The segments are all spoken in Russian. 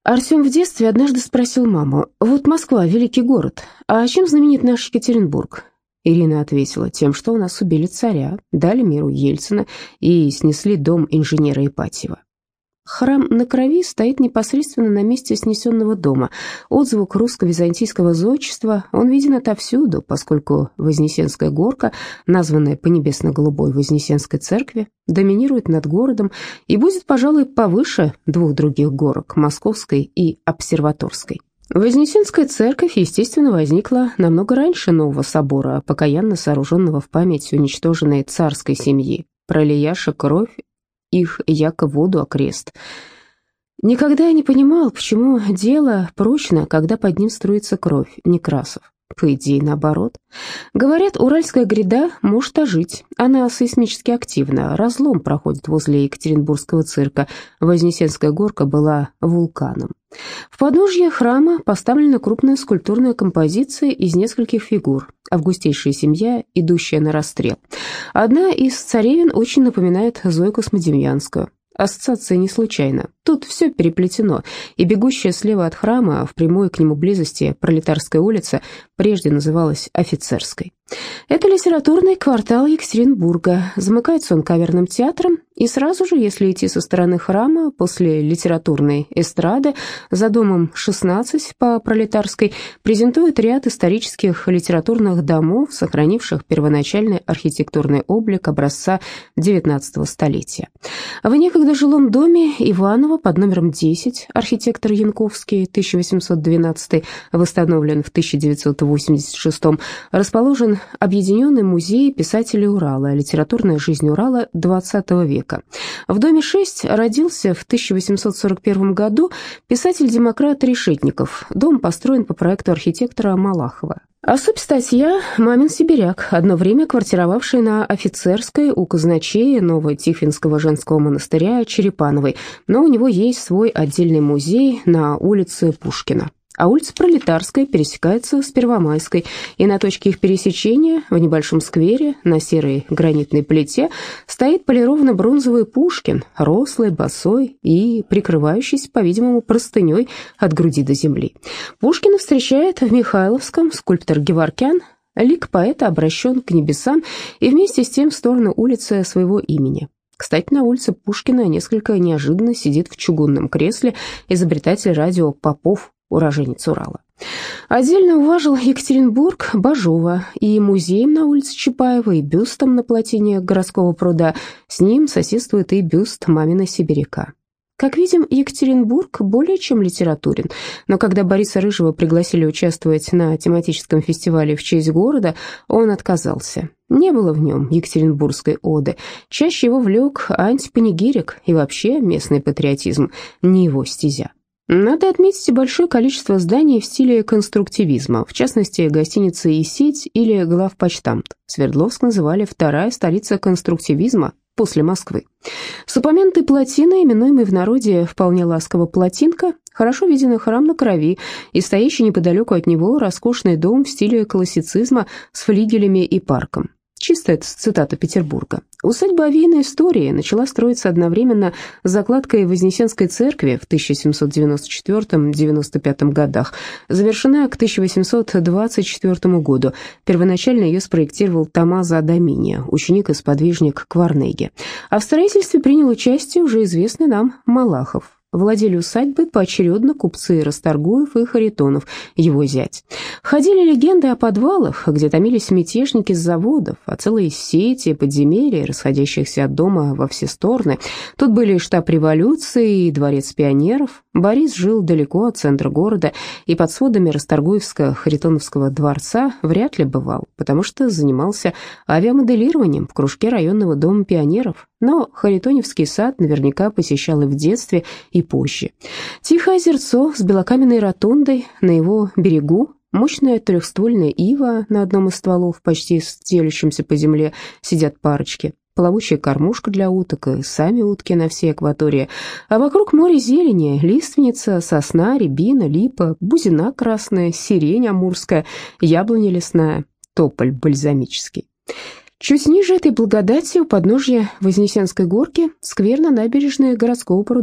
Артем в детстве однажды спросил маму: «Вот Москва, великий город, а чем знаменит наш Екатеринбург?» Ирина ответила: «Тем, что у нас убили царя, дали миру Ельцина и снесли дом инженера Ипатьева». Храм на Крови стоит непосредственно на месте снесенного дома. Отзвук русско-византийского зодчества, он виден отовсюду, поскольку Вознесенская горка, названная по небесно-голубой Вознесенской церкви, доминирует над городом и будет, пожалуй, повыше двух других горок – Московской и Обсерваторской. Вознесенская церковь, естественно, возникла намного раньше нового собора, покаянно сооруженного в память уничтоженной царской семьи. Пролияша кровь их, яко воду окрест. Никогда я не понимал, почему дело прочно, когда под ним струится кровь Некрасов. По идее, наоборот. Говорят, Уральская гряда может ожить. Она сейсмически активна. Разлом проходит возле Екатеринбургского цирка. Вознесенская горка была вулканом. В подножье храма поставлена крупная скульптурная композиция из нескольких фигур. Августейшая семья, идущая на расстрел. Одна из царевен очень напоминает Зою Космодемьянскую. Ассоциация не случайна. Тут все переплетено, и бегущая слева от храма, в прямой к нему близости, Пролетарская улица, прежде называлась Офицерской. Это литературный квартал Екатеринбурга. Замыкается он Каверным театром, и сразу же, если идти со стороны храма, после литературной эстрады, за домом 16 по Пролетарской, презентует ряд исторических литературных домов, сохранивших первоначальный архитектурный облик образца XIX столетия. В некогда жилом доме Иванова под номером 10 архитектор Янковский, 1812, восстановлен в 1986, расположен Объединенный музей писателей Урала, литературная жизнь Урала XX века. В доме 6 родился в 1841 году писатель-демократ Решетников. Дом построен по проекту архитектора Малахова. Особь статья «Мамин сибиряк», одно время квартировавший на Офицерской у казначея Новотихвинского женского монастыря Черепановой, но у него есть свой отдельный музей на улице Пушкина. А улица Пролетарская пересекается с Первомайской, и на точке их пересечения, в небольшом сквере, на серой гранитной плите, стоит полированный бронзовый Пушкин, рослый, босой и прикрывающийся, по-видимому, простыней от груди до земли. Пушкина встречает в Михайловском скульптор Геворкян. Лик поэта обращен к небесам и вместе с тем в сторону улицы своего имени. Кстати, на улице Пушкина несколько неожиданно сидит в чугунном кресле изобретатель радио Попов, уроженец Урала. Отдельно уважил Екатеринбург Бажова и музеем на улице Чапаева, и бюстом на плотине городского пруда. С ним соседствует и бюст мамина сибиряка. Как видим, Екатеринбург более чем литературен, но когда Бориса Рыжего пригласили участвовать на тематическом фестивале в честь города, он отказался. Не было в нем екатеринбургской оды, чаще его влек антипанигирик, и вообще местный патриотизм не его стезя. Надо отметить большое количество зданий в стиле конструктивизма, в частности, гостиницы «И сеть» или главпочтамт. Свердловск называли вторая столица конструктивизма после Москвы. С упомянутой плотиной, именуемой в народе вполне ласково «плотинка», хорошо виден храм на Крови и стоящий неподалеку от него роскошный дом в стиле классицизма с флигелями и парком. Чисто это цитата Петербурга. Усадьба Овейной истории начала строиться одновременно с закладкой Вознесенской церкви в 1794-95 годах, завершена к 1824 году. Первоначально ее спроектировал Томмазо Адамини, ученик и сподвижник Кварнеги. А в строительстве принял участие уже известный нам Малахов. Владели усадьбой поочередно купцы Расторгуев и Харитонов, его зять. Ходили легенды о подвалах, где томились мятежники с заводов, о целой сети подземелий, расходящихся от дома во все стороны. Тут были и штаб революции, и дворец пионеров. Борис жил далеко от центра города, и под сводами Расторгуевско-Харитоновского дворца вряд ли бывал, потому что занимался авиамоделированием в кружке районного дома пионеров. Но Харитоневский сад наверняка посещал и в детстве, и позже. Тихое озерцо с белокаменной ротондой, на его берегу мощная трехствольная ива на одном из стволов, почти стелющимся по земле, сидят парочки. Плавучая кормушка для уток и сами утки на всей акватории. А вокруг море зелени, лиственница, сосна, рябина, липа, бузина красная, сирень амурская, яблоня лесная, тополь бальзамический. Чуть ниже этой благодати, у подножья Вознесенской горки, сквер на набережной городского пруда.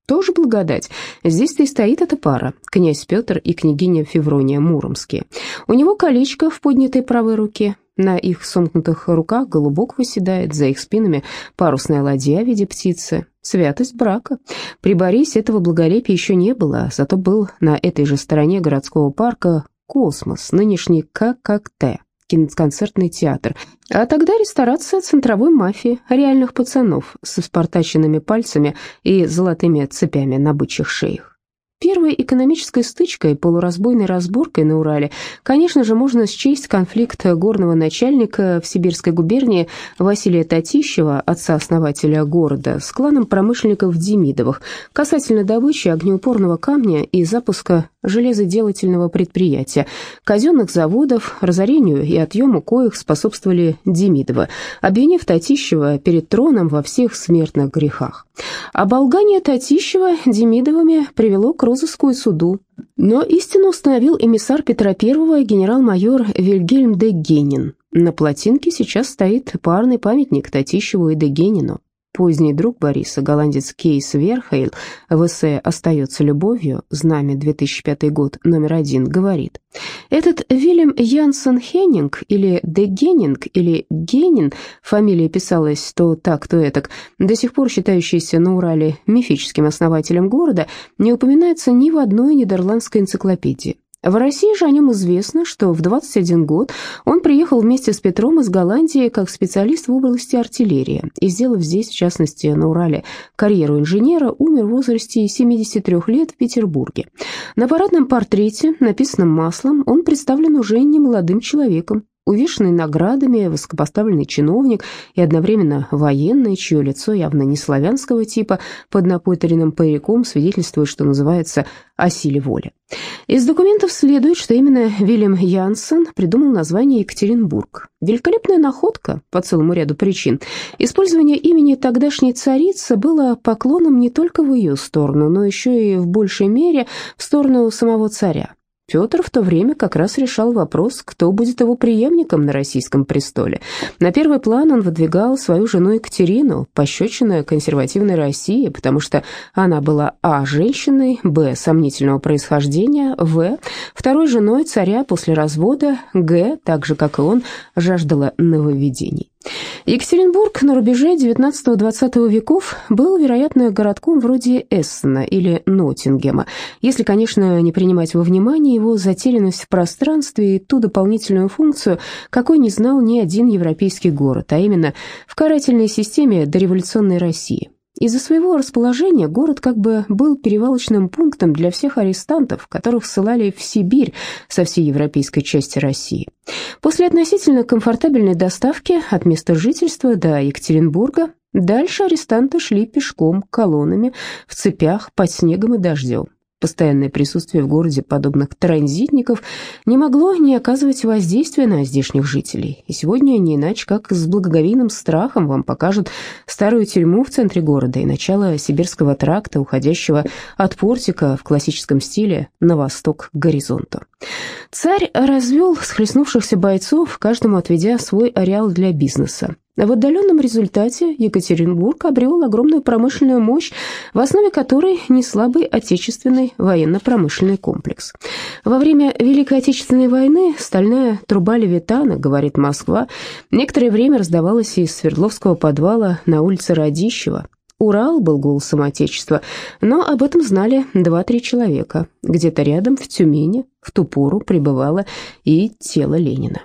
Тоже благодать. Здесь-то и стоит эта пара, князь Петр и княгиня Феврония Муромские. У него колечко в поднятой правой руке, на их сомкнутых руках голубок восседает, за их спинами парусная ладья в виде птицы. Святость брака. При Борисе этого благолепия еще не было, зато был на этой же стороне городского парка «Космос», нынешний ККТ. Концертный театр, а тогда ресторация центровой мафии, реальных пацанов с испортаченными пальцами и золотыми цепями на бычьих шеях. Первой экономической стычкой, полуразбойной разборкой на Урале, конечно же, можно счесть конфликт горного начальника в Сибирской губернии Василия Татищева, отца-основателя города, с кланом промышленников Демидовых, касательно добычи огнеупорного камня и запуска железоделательного предприятия, казенных заводов, разорению и отъему коих способствовали Демидовы, обвинив Татищева перед троном во всех смертных грехах. Оболгание Татищева Демидовыми привело к розыску и суду. Но истину установил эмиссар Петра I генерал-майор Вильгельм де Генин. На плотинке сейчас стоит парный памятник Татищеву и де Генину. Поздний друг Бориса, голландец Кейс Верхейл, в эссе «Остается любовью», знамя, 2005 год, номер 1, говорит: «Этот Вильям Янсен Хеннинг, или де Генинг, или Генин, фамилия писалась то так, то этак, до сих пор считающийся на Урале мифическим основателем города, не упоминается ни в одной нидерландской энциклопедии. В России же о нем известно, что в 21 год он приехал вместе с Петром из Голландии как специалист в области артиллерии и, сделав здесь, в частности на Урале, карьеру инженера, умер в возрасте 73 лет в Петербурге. На парадном портрете, написанном маслом, он представлен уже не молодым человеком, увешанный наградами, высокопоставленный чиновник и одновременно военный, чье лицо явно не славянского типа, под напудренным париком свидетельствует, что называется, о силе воли. Из документов следует, что именно Вильям Янсен придумал название Екатеринбург. Великолепная находка по целому ряду причин. Использование имени тогдашней царицы было поклоном не только в ее сторону, но еще и в большей мере в сторону самого царя. Петр в то время как раз решал вопрос, кто будет его преемником на российском престоле. На первый план он выдвигал свою жену Екатерину, пощечину консервативной России, потому что она была а. женщиной, б. сомнительного происхождения, в. второй женой царя после развода, г. так же, как и он, жаждала нововведений. Екатеринбург на рубеже XIX-XX веков был, вероятно, городком вроде Эссена или Ноттингема, если, конечно, не принимать во внимание его затерянность в пространстве и ту дополнительную функцию, какой не знал ни один европейский город, а именно в карательной системе дореволюционной России. Из-за своего расположения город как бы был перевалочным пунктом для всех арестантов, которых ссылали в Сибирь со всей европейской части России. После относительно комфортабельной доставки от места жительства до Екатеринбурга дальше арестанты шли пешком, колоннами, в цепях, под снегом и дождем. Постоянное присутствие в городе подобных транзитников не могло не оказывать воздействия на здешних жителей. И сегодня не иначе, как с благоговейным страхом вам покажут старую тюрьму в центре города и начало Сибирского тракта, уходящего от портика в классическом стиле на восток к горизонту. Царь развел схлестнувшихся бойцов, каждому отведя свой ареал для бизнеса. В отдаленном результате Екатеринбург обрел огромную промышленную мощь, в основе которой не слабый отечественный военно-промышленный комплекс. Во время Великой Отечественной войны стальная труба Левитана, говорит Москва, некоторое время раздавалась из Свердловского подвала на улице Радищева. Урал был голосом Отечества, но об этом знали 2-3 человека. Где-то рядом, в Тюмени, в ту пору пребывало и тело Ленина.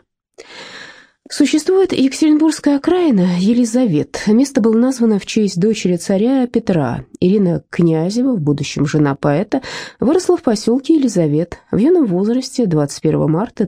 Существует Екатеринбургская окраина Елизавет. Место было названо в честь дочери царя Петра. Ирина Князева, в будущем жена поэта, выросла в поселке Елизавет. В юном возрасте, 21 марта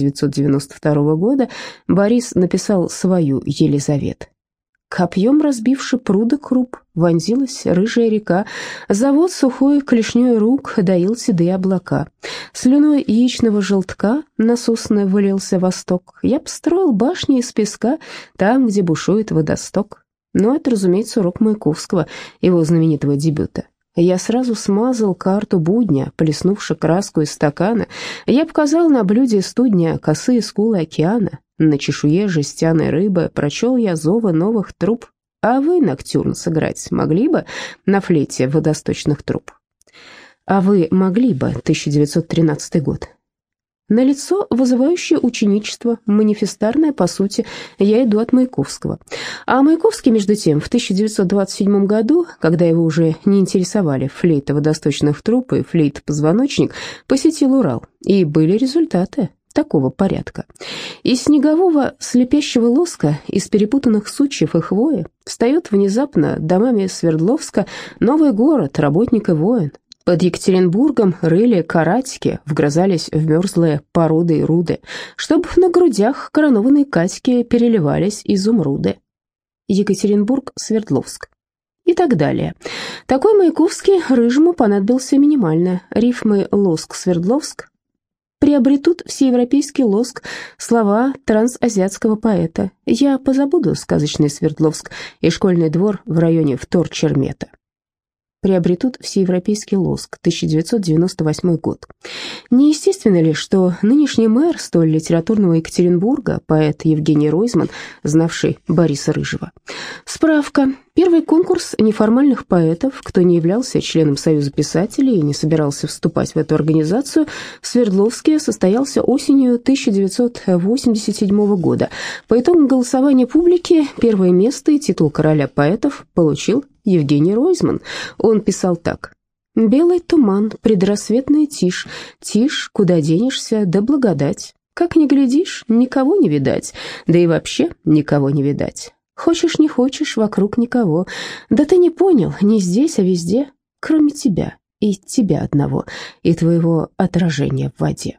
1992 года, Борис написал свою «Елизавет». Копьем разбивши пруды круп, вонзилась рыжая река, завод сухой клешней рук доил седые облака. Слюной яичного желтка насосный вылился восток. Я построил башни из песка там, где бушует водосток. Но это, разумеется, урок Маяковского, его знаменитого дебюта. Я сразу смазал карту будня, плеснувши краску из стакана. Я показал на блюде студня косые скулы океана. На чешуе жестяной рыбы прочел я зовы новых труб. А вы ноктюрн сыграть могли бы на флейте водосточных труб? А вы могли бы, 1913 год. Налицо вызывающее ученичество, манифестарное, по сути, я иду от Маяковского. А Маяковский, между тем, в 1927 году, когда его уже не интересовали флейта водосточных труб и флейт-позвоночник, посетил Урал, и были результаты такого порядка. Из снегового слепящего лоска, из перепутанных сучьев и хвои, встает внезапно домами Свердловска новый город, работник и воин. Под Екатеринбургом рыли каратики, вгрызались в мерзлые породы и руды, чтоб на грудях коронованной Катьки переливались изумруды. Екатеринбург, Свердловск. И так далее. Такой Маяковский Рыжему понадобился минимально. Рифмы «Лоск-Свердловск» приобретут всеевропейский лоск слова трансазиатского поэта. Я позабуду сказочный Свердловск и школьный двор в районе Вторчермета. Приобретут всеевропейский лоск, 1998 год. Неестественно ли, что нынешний мэр столь литературного Екатеринбурга, поэт Евгений Ройзман, знавший Бориса Рыжего? Справка. Первый конкурс неформальных поэтов, кто не являлся членом Союза писателей и не собирался вступать в эту организацию, в Свердловске состоялся осенью 1987 года. По итогам голосования публики первое место и титул короля поэтов получил Евгений Ройзман. Он писал так: «Белый туман, предрассветная тишь, тишь, куда денешься, да благодать. Как ни глядишь, никого не видать, да и вообще никого не видать. Хочешь, не хочешь, вокруг никого. Да ты не понял, не здесь, а везде, кроме тебя и тебя одного, и твоего отражения в воде».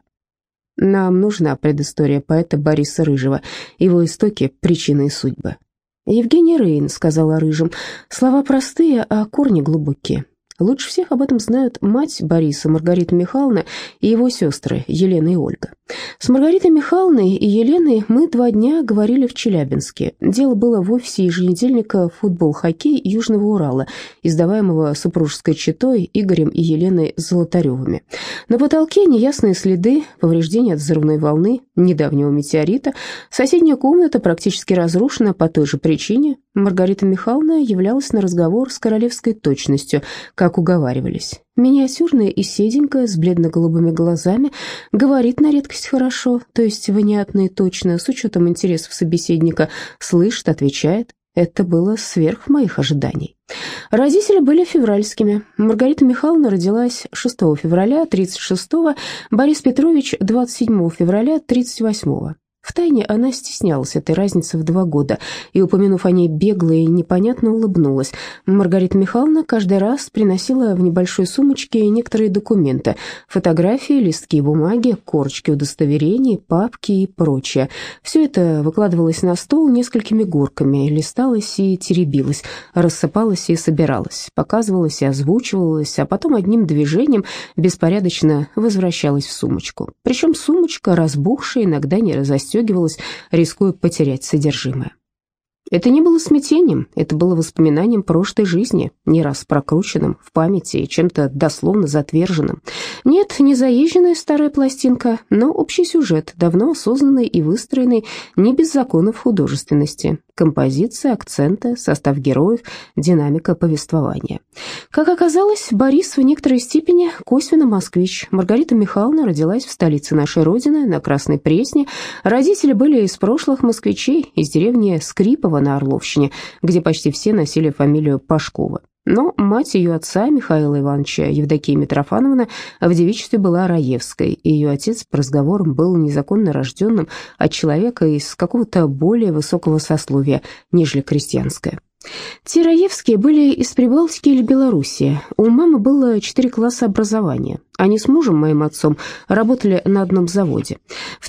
Нам нужна предыстория поэта Бориса Рыжего, его истоки, причины и судьбы. Евгений Рейн сказал о Рыжем: слова простые, а корни глубокие. Лучше всех об этом знают мать Бориса, Маргарита Михайловна, и его сестры Елена и Ольга. С Маргаритой Михайловной и Еленой мы 2 дня говорили в Челябинске. Дело было в офисе еженедельника «Футбол-хоккей» Южного Урала, издаваемого супружеской четой Игорем и Еленой Золотаревыми. На потолке неясные следы, повреждения от взрывной волны, недавнего метеорита. Соседняя комната практически разрушена по той же причине. Маргарита Михайловна являлась на разговор с королевской точностью, как уговаривались. Миниатюрная и седенькая, с бледно-голубыми глазами, говорит на редкость хорошо, то есть внятно и точно, с учетом интересов собеседника, слышит, отвечает. Это было сверх моих ожиданий. Родители были февральскими. Маргарита Михайловна родилась 6 февраля 36-го, Борис Петрович 27 февраля 38-го. Втайне она стеснялась этой разницы в 2 года и, упомянув о ней бегло и непонятно, улыбнулась. Маргарита Михайловна каждый раз приносила в небольшой сумочке некоторые документы: фотографии, листки бумаги, корочки удостоверений, папки и прочее. Все это выкладывалось на стол несколькими горками, листалось и теребилось, рассыпалось и собиралось, показывалось и озвучивалось, а потом одним движением беспорядочно возвращалось в сумочку. Причем сумочка, разбухшая, иногда не разостегивалась, рискуя потерять содержимое. Это не было смятением, это было воспоминанием прошлой жизни, не раз прокрученным в памяти и чем-то дословно затверженным. Нет, не заезженная старая пластинка, но общий сюжет, давно осознанный и выстроенный, не без законов художественности. Композиция, акценты, состав героев, динамика повествования. Как оказалось, Борис в некоторой степени косвенно москвич. Маргарита Михайловна родилась в столице нашей Родины, на Красной Пресне. Родители были из прошлых москвичей, из деревни Скрипово на Орловщине, где почти все носили фамилию Пашкова. Но мать ее отца, Михаила Ивановича, Евдокия Митрофановна, в девичестве была Раевской, и ее отец, по разговорам, был незаконно рожденным от человека из какого-то более высокого сословия, нежели крестьянское. Те Раевские были из Прибалтики или Белоруссии. У мамы было 4 класса образования. Они с мужем, моим отцом, работали на одном заводе. В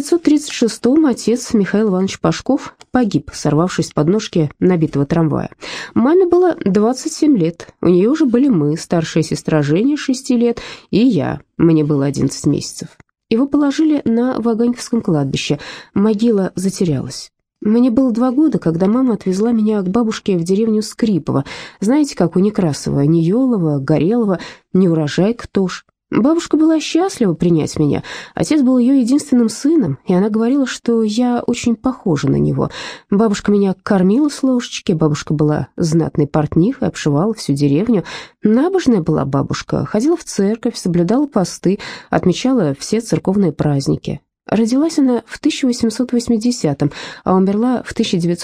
1936-м отец, Михаил Иванович Пашков, погиб, сорвавшись с подножки набитого трамвая. Маме было 27 лет. У нее уже были мы, старшая сестра Женя, 6 лет, и я, мне было 11 месяцев. Его положили на Ваганьковском кладбище. Могила затерялась. Мне было 2 года, когда мама отвезла меня к бабушке в деревню Скрипово. Знаете, как у Некрасова: ни Елова, Горелого, ни урожай, кто ж. Бабушка была счастлива принять меня. Отец был ее единственным сыном, и она говорила, что я очень похожа на него. Бабушка меня кормила с ложечки, бабушка была знатной портнихой, обшивала всю деревню. Набожная была бабушка, ходила в церковь, соблюдала посты, отмечала все церковные праздники. Родилась она в 1880-м, а умерла в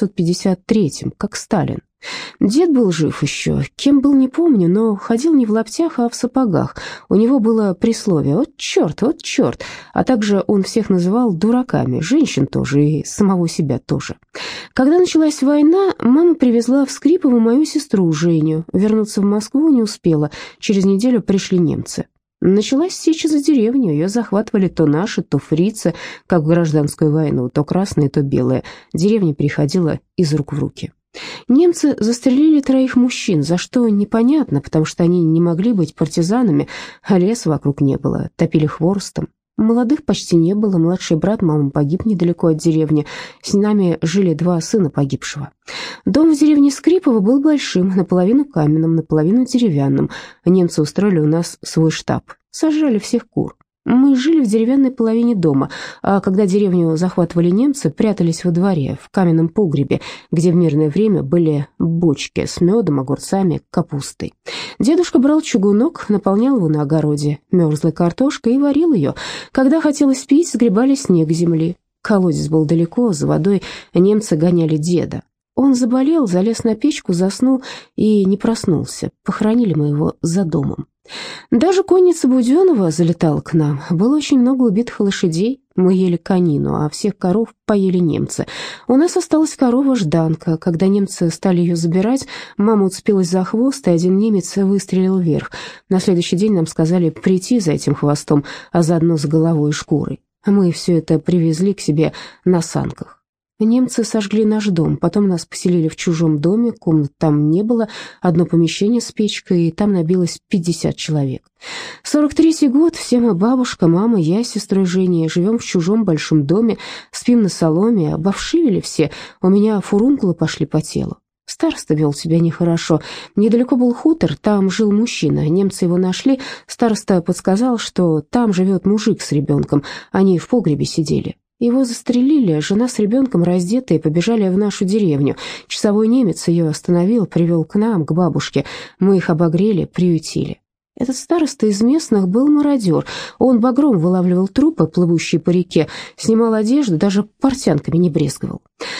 1953-м, как Сталин. Дед был жив еще, кем был не помню, но ходил не в лаптях, а в сапогах. У него было присловие «Вот черт, вот черт», а также он всех называл дураками, женщин тоже и самого себя тоже. Когда началась война, мама привезла в Скрипово мою сестру Женю. Вернуться в Москву не успела, через неделю пришли немцы. Началась сеча за деревню, ее захватывали то наши, то фрицы, как в гражданскую войну, то красные, то белые. Деревня переходила из рук в руки. Немцы застрелили 3 мужчин, за что непонятно, потому что они не могли быть партизанами, а леса вокруг не было, топили хворостом. Молодых почти не было, младший брат мамы погиб недалеко от деревни, с нами жили 2 сына погибшего. Дом в деревне Скрипово был большим, наполовину каменным, наполовину деревянным. Немцы устроили у нас свой штаб, сожрали всех кур. Мы жили в деревянной половине дома, а когда деревню захватывали немцы, прятались во дворе, в каменном погребе, где в мирное время были бочки с медом, огурцами, капустой. Дедушка брал чугунок, наполнял его на огороде мерзлой картошкой и варил ее. Когда хотелось пить, сгребали снег с земли. Колодец был далеко, за водой немцы гоняли деда. Он заболел, залез на печку, заснул и не проснулся. Похоронили мы его за домом. Даже конница Буденова залетала к нам. Было очень много убитых лошадей. Мы ели конину, а всех коров поели немцы. У нас осталась корова Жданка. Когда немцы стали ее забирать, мама уцепилась за хвост, и один немец выстрелил вверх. На следующий день нам сказали прийти за этим хвостом, а заодно с головой и шкурой. Мы все это привезли к себе на санках. Немцы сожгли наш дом, потом нас поселили в чужом доме, комнат там не было, одно помещение с печкой, и там набилось 50 человек. 43-й год, все мы, бабушка, мама, я с сестрой Женей, живем в чужом большом доме, спим на соломе, обовшивели все, у меня фурункулы пошли по телу. Староста вел себя нехорошо. Недалеко был хутор, там жил мужчина. Немцы его нашли. Староста подсказал, что там живет мужик с ребенком. Они в погребе сидели. Его застрелили, жена с ребенком раздетые побежали в нашу деревню. Часовой немец ее остановил, привел к нам, к бабушке. Мы их обогрели, приютили. Этот староста из местных был мародер. Он багром вылавливал трупы, плывущие по реке, снимал одежду, даже портянками не брезговал.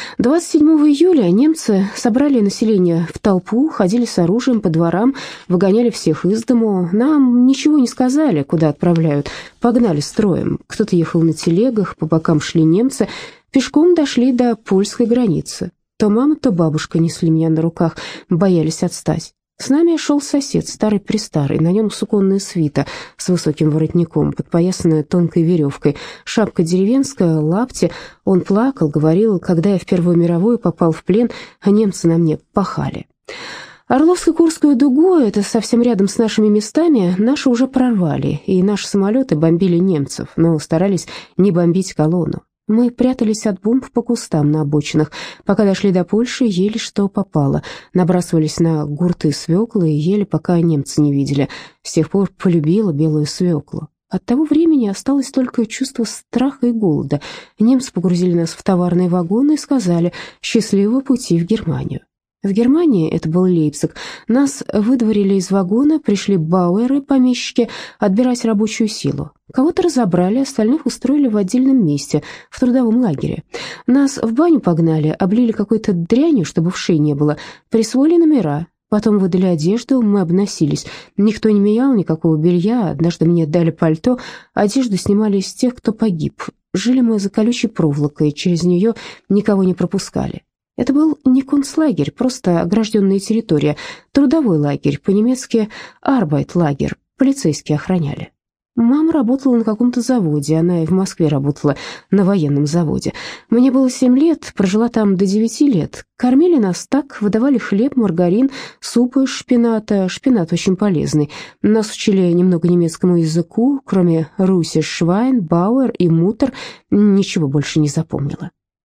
27 июля немцы собрали население в толпу, ходили с оружием по дворам, выгоняли всех из дому. Нам ничего не сказали, куда отправляют. Погнали строем. Кто-то ехал на телегах, по бокам шли немцы. Пешком дошли до польской границы. То мама, то бабушка несли меня на руках, боялись отстать. С нами шел сосед, старый-престарый, на нем суконная свита с высоким воротником, подпоясанная тонкой веревкой, шапка деревенская, лапти. Он плакал, говорил, когда я в Первую мировую попал в плен, а немцы на мне пахали. Орловско-Курскую дугу, это совсем рядом с нашими местами, наши уже прорвали, и наши самолеты бомбили немцев, но старались не бомбить колонну. Мы прятались от бомб по кустам на обочинах. Пока дошли до Польши, ели что попало. Набрасывались на гурты свеклы и ели, пока немцы не видели. С тех пор полюбила белую свеклу. От того времени осталось только чувство страха и голода. Немцы погрузили нас в товарные вагоны и сказали «Счастливого пути в Германию». В Германии, это был Лейпциг, нас выдворили из вагона, пришли бауэры, помещики, отбирать рабочую силу. Кого-то разобрали, остальных устроили в отдельном месте, в трудовом лагере. Нас в баню погнали, облили какой-то дрянью, чтобы вшей не было, присвоили номера. Потом выдали одежду, мы обносились. Никто не менял никакого белья, однажды мне дали пальто, одежду снимали из тех, кто погиб. Жили мы за колючей проволокой, через нее никого не пропускали. Это был не концлагерь, просто огражденная территория, трудовой лагерь, по-немецки «Арбайт-лагерь», полицейские охраняли. Мама работала на каком-то заводе, она и в Москве работала на военном заводе. Мне было 7 лет, прожила там до 9 лет. Кормили нас так, выдавали хлеб, маргарин, супы из шпината. Шпинат очень полезный. Нас учили немного немецкому языку, кроме «Руси», «Швайн», «Бауэр» и «Мутер». Ничего больше не запомнила.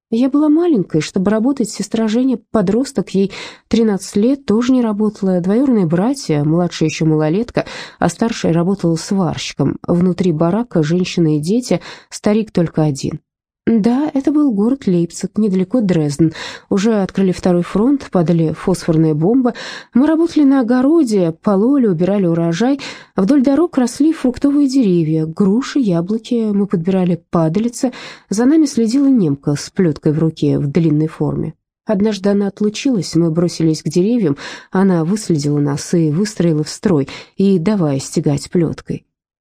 Я была маленькой, чтобы работать, сестра Женя, подросток, ей 13 лет, тоже не работала. Двоюродные братья, младшая еще малолетка, а старшая работала сварщиком. Внутри барака женщины и дети, старик только один. Да, это был город Лейпциг, недалеко Дрезден. Уже открыли второй фронт, падали фосфорные бомбы. Мы работали на огороде, пололи, убирали урожай. Вдоль дорог росли фруктовые деревья, груши, яблоки. Мы подбирали падалицы. За нами следила немка с плеткой в руке в длинной форме. Однажды она отлучилась, мы бросились к деревьям. Она выследила нас и выстроила в строй, и давая стегать плеткой.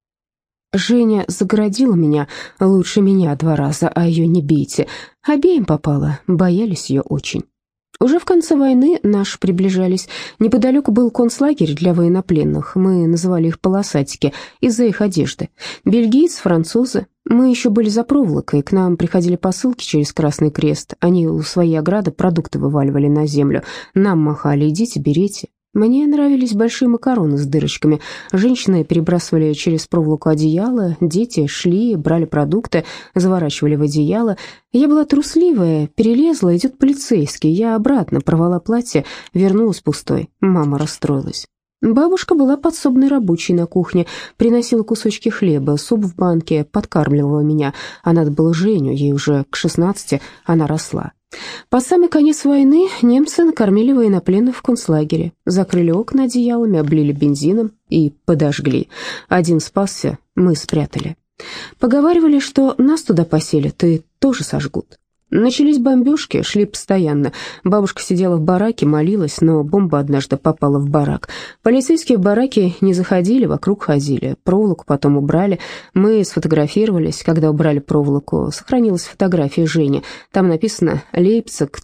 Женя загородила меня, лучше меня 2 раза, а ее не бейте. Обеим попало, боялись ее очень. Уже в конце войны наши приближались. Неподалеку был концлагерь для военнопленных, мы называли их полосатики, из-за их одежды. Бельгийцы, французы. Мы еще были за проволокой, к нам приходили посылки через Красный Крест. Они у своей ограды продукты вываливали на землю. Нам махали: идите, берите. Мне нравились большие макароны с дырочками. Женщины перебрасывали через проволоку одеяло, дети шли, брали продукты, заворачивали в одеяло. Я была трусливая, перелезла, идет полицейский. Я обратно порвала платье, вернулась пустой. Мама расстроилась. Бабушка была подсобной рабочей на кухне, приносила кусочки хлеба, суп в банке, подкармливала меня. А надо было Женю, ей уже к 16 она росла. Под самый конец войны немцы накормили военнопленных в концлагере, закрыли окна одеялами, облили бензином и подожгли. Один спасся, мы спрятали. Поговаривали, что нас туда поселят и тоже сожгут. Начались бомбежки, шли постоянно. Бабушка сидела в бараке, молилась, но бомба однажды попала в барак. Полицейские в бараки не заходили, вокруг ходили. Проволоку потом убрали. Мы сфотографировались, когда убрали проволоку. Сохранилась фотография Жени. Там написано «Лейпциг,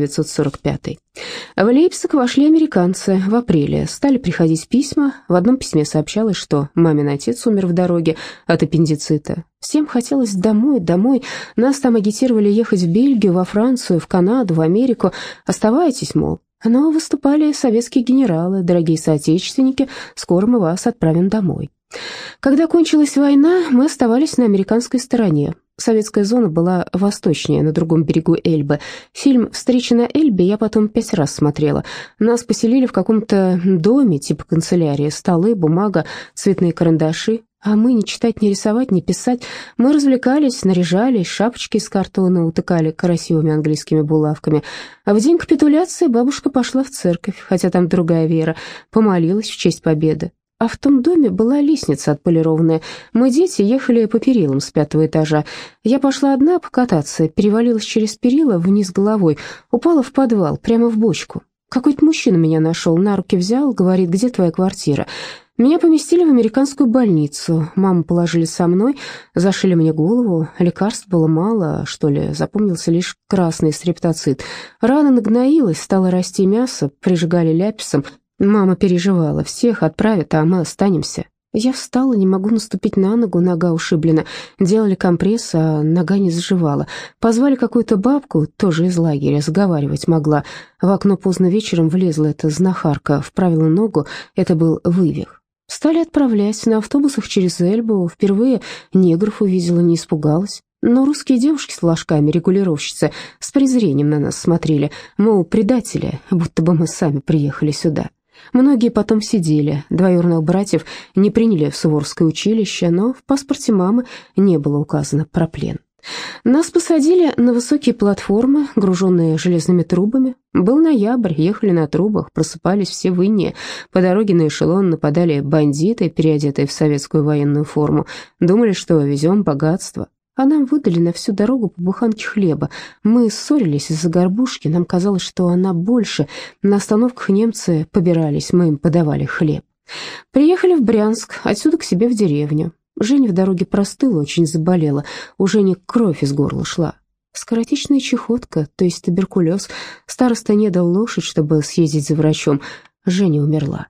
1945». В Лейпциг вошли американцы в апреле. Стали приходить письма. В одном письме сообщалось, что мамин отец умер в дороге от аппендицита. Всем хотелось домой, домой. Нас там агитировали ехать в Бельгию, во Францию, в Канаду, в Америку. Оставайтесь, мол. Но выступали советские генералы, дорогие соотечественники, скоро мы вас отправим домой. Когда кончилась война, мы оставались на американской стороне. Советская зона была восточнее, на другом берегу Эльбы. Фильм «Встреча на Эльбе» я потом 5 раз смотрела. Нас поселили в каком-то доме, типа канцелярии, столы, бумага, цветные карандаши. А мы не читать, не рисовать, не писать. Мы развлекались, наряжались, шапочки из картона утыкали красивыми английскими булавками. А в день капитуляции бабушка пошла в церковь, хотя там другая вера, помолилась в честь победы. А в том доме была лестница отполированная. Мы, дети, ехали по перилам с 5-го этажа. Я пошла одна покататься, перевалилась через перила вниз головой, упала в подвал, прямо в бочку. Какой-то мужчина меня нашел, на руки взял, говорит: «Где твоя квартира?» Меня поместили в американскую больницу. Маму положили со мной, зашили мне голову. Лекарств было мало, что ли, запомнился лишь красный стрептоцит. Рана нагноилась, стало расти мясо, прижигали ляписом. Мама переживала: всех отправят, а мы останемся. Я встала, не могу наступить на ногу, нога ушиблена. Делали компресс, а нога не заживала. Позвали какую-то бабку, тоже из лагеря, заговаривать могла. В окно поздно вечером влезла эта знахарка, вправила ногу, это был вывих. Стали отправлять на автобусах через Эльбу. Впервые негров увидела, не испугалась. Но русские девушки с флажками, регулировщицы, с презрением на нас смотрели, мол, предатели, будто бы мы сами приехали сюда. Многие потом сидели, двоюродных братьев не приняли в Суворовское училище, но в паспорте мамы не было указано про плен. Нас посадили на высокие платформы, груженные железными трубами. Был ноябрь, ехали на трубах, просыпались все в инее. По дороге на эшелон нападали бандиты, переодетые в советскую военную форму. Думали, что везем богатство. А нам выдали на всю дорогу по буханке хлеба. Мы ссорились из-за горбушки, нам казалось, что она больше. На остановках немцы побирались, мы им подавали хлеб. Приехали в Брянск, отсюда к себе в деревню. Женя в дороге простыла, очень заболела. У Жени кровь из горла шла. Скоротечная чехотка, то есть туберкулез. Староста не дал лошадь, чтобы съездить за врачом. Женя умерла.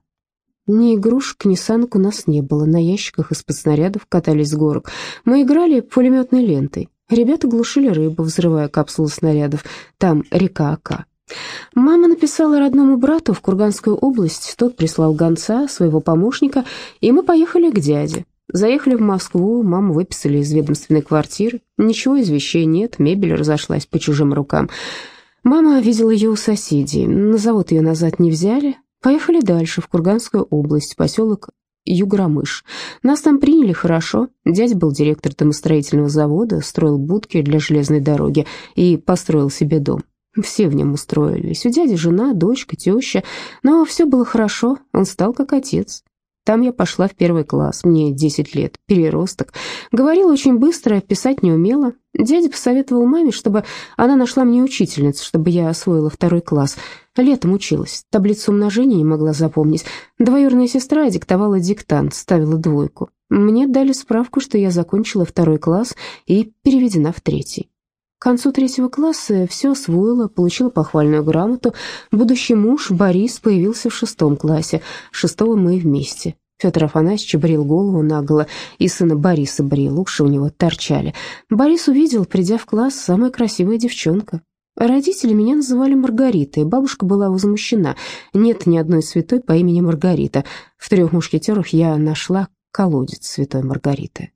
Ни игрушек, ни санок у нас не было. На ящиках из-под снарядов катались с горок. Мы играли пулеметной лентой. Ребята глушили рыбу, взрывая капсулы снарядов. Там река Ока. Мама написала родному брату в Курганскую область. Тот прислал гонца, своего помощника, и мы поехали к дяде. Заехали в Москву, маму выписали из ведомственной квартиры. Ничего из вещей нет, мебель разошлась по чужим рукам. Мама видела ее у соседей. На завод ее назад не взяли. Поехали дальше, в Курганскую область, поселок Югромыш. Нас там приняли хорошо. Дядя был директор домостроительного завода, строил будки для железной дороги и построил себе дом. Все в нем устроились. У дяди жена, дочка, теща. Но все было хорошо, он стал как отец. Там я пошла в 1 класс, мне 10 лет, переросток. Говорила очень быстро, писать не умела. Дядя посоветовал маме, чтобы она нашла мне учительницу, чтобы я освоила 2 класс. Летом училась, таблицу умножения не могла запомнить. Двоюродная сестра диктовала диктант, ставила 2. Мне дали справку, что я закончила 2 класс и переведена в 3. К концу 3 класса все освоила, получила похвальную грамоту. Будущий муж Борис появился в 6 классе. 6-го мы вместе. Федор Афанасьевич брил голову наголо, и сына Бориса брил, уши у него торчали. Борис увидел, придя в класс, самая красивая девчонка. Родители меня называли Маргаритой, бабушка была возмущена. Нет ни одной святой по имени Маргарита. В 3 мушкетерах я нашла колодец святой Маргариты.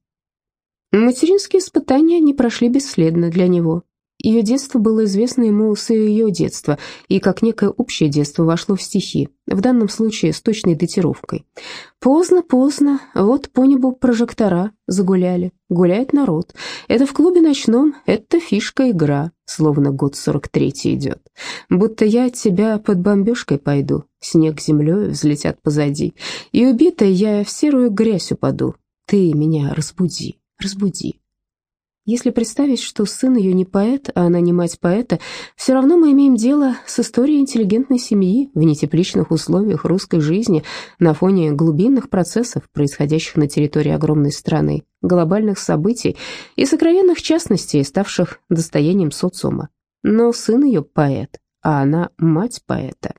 Материнские испытания не прошли бесследно для него. Ее детство было известно ему с ее детства, и как некое общее детство вошло в стихи, в данном случае с точной датировкой. «Поздно, поздно, вот по небу прожектора загуляли, гуляет народ. Это в клубе ночном, это фишка игра, словно год 43-й идет. Будто я от тебя под бомбежкой пойду, снег землей взлетят позади, и убитая я в серую грязь упаду, ты меня разбуди». Разбуди. Если представить, что сын ее не поэт, а она не мать поэта, все равно мы имеем дело с историей интеллигентной семьи в нетепличных условиях русской жизни на фоне глубинных процессов, происходящих на территории огромной страны, глобальных событий и сокровенных частностей, ставших достоянием социума. Но сын ее поэт, а она мать поэта.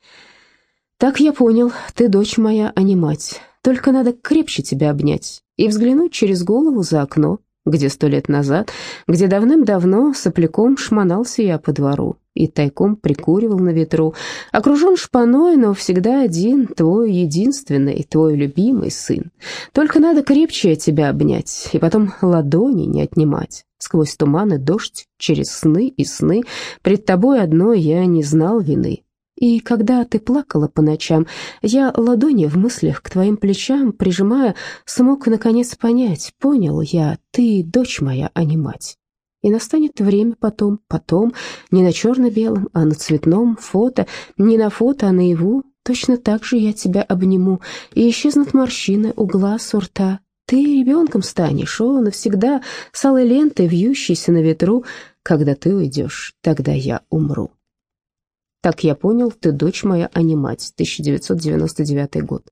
Так я понял, ты дочь моя, а не мать. Только надо крепче тебя обнять и взглянуть через голову за окно, где 100 лет назад, где давным-давно сопляком шмонался я по двору и тайком прикуривал на ветру, окружен шпаной, но всегда один, твой единственный, твой любимый сын. Только надо крепче тебя обнять и потом ладони не отнимать. Сквозь туман и дождь, через сны и сны, пред тобой одной я не знал вины. И когда ты плакала по ночам, я ладони в мыслях к твоим плечам, прижимая, смог наконец понять, понял я, ты дочь моя, а не мать. И настанет время потом, не на черно-белом, а на цветном фото, не на фото, а наяву, точно так же я тебя обниму, и исчезнут морщины у глаз, у рта. Ты ребенком станешь, о, навсегда, с алой лентой, вьющейся на ветру. Когда ты уйдешь, тогда я умру. Так я понял, ты дочь моя, а не мать. 1999 год.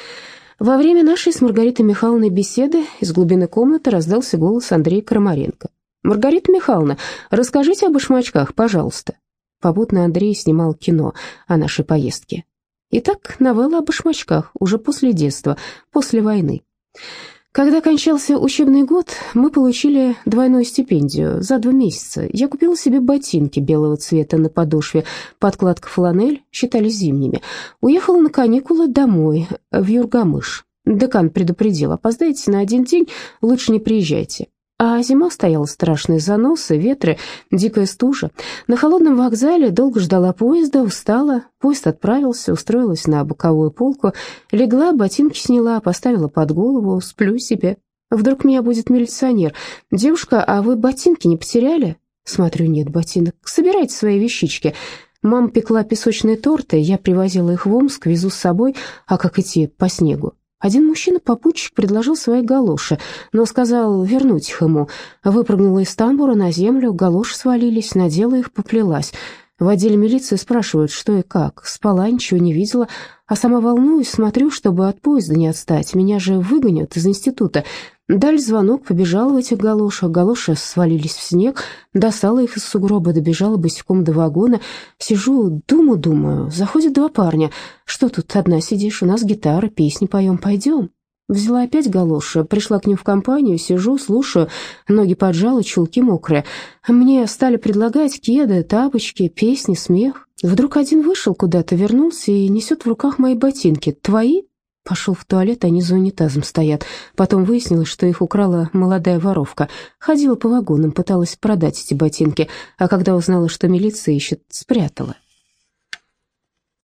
Во время нашей с Маргаритой Михайловной беседы из глубины комнаты раздался голос Андрея Крамаренко. «Маргарита Михайловна, расскажите о башмачках, пожалуйста». Попутно Андрей снимал кино о нашей поездке. Итак, новелла о башмачках, уже после детства, после войны. Когда кончался учебный год, мы получили двойную стипендию за 2 месяца. Я купила себе ботинки белого цвета на подошве, подкладка фланель, считались зимними. Уехала на каникулы домой, в Юргамыш. Декан предупредил, опоздаете на 1 день, лучше не приезжайте. А зима стояла страшные заносы, ветры, дикая стужа. На холодном вокзале долго ждала поезда, устала. Поезд отправился, устроилась на боковую полку, легла, ботинки сняла, поставила под голову, сплю себе. Вдруг меня будет милиционер. «Девушка, а вы ботинки не потеряли?» Смотрю, нет ботинок. «Собирайте свои вещички». Мама пекла песочные торты, я привозила их в Омск, везу с собой, а как идти по снегу? Один мужчина-попутчик предложил свои галоши, но сказал вернуть их ему. Выпрыгнула из тамбура на землю, галоши свалились, надела их, поплелась. В отделе милиции спрашивают, что и как. Спала, ничего не видела, а сама волнуюсь, смотрю, чтобы от поезда не отстать. Меня же выгонят из института. Дали звонок, побежала в этих галошах. Галоши свалились в снег, достала их из сугроба, добежала босиком до вагона. Сижу, думаю, заходят 2 парня. «Что тут одна сидишь? У нас гитара, песни поем, пойдем». Взяла опять галоши, пришла к ним в компанию, сижу, слушаю, ноги поджала, чулки мокрые. Мне стали предлагать кеды, тапочки, песни, смех. Вдруг один вышел куда-то, вернулся и несет в руках мои ботинки. «Твои?» Пошел в туалет, они за унитазом стоят. Потом выяснилось, что их украла молодая воровка. Ходила по вагонам, пыталась продать эти ботинки, а когда узнала, что милиция ищет, спрятала.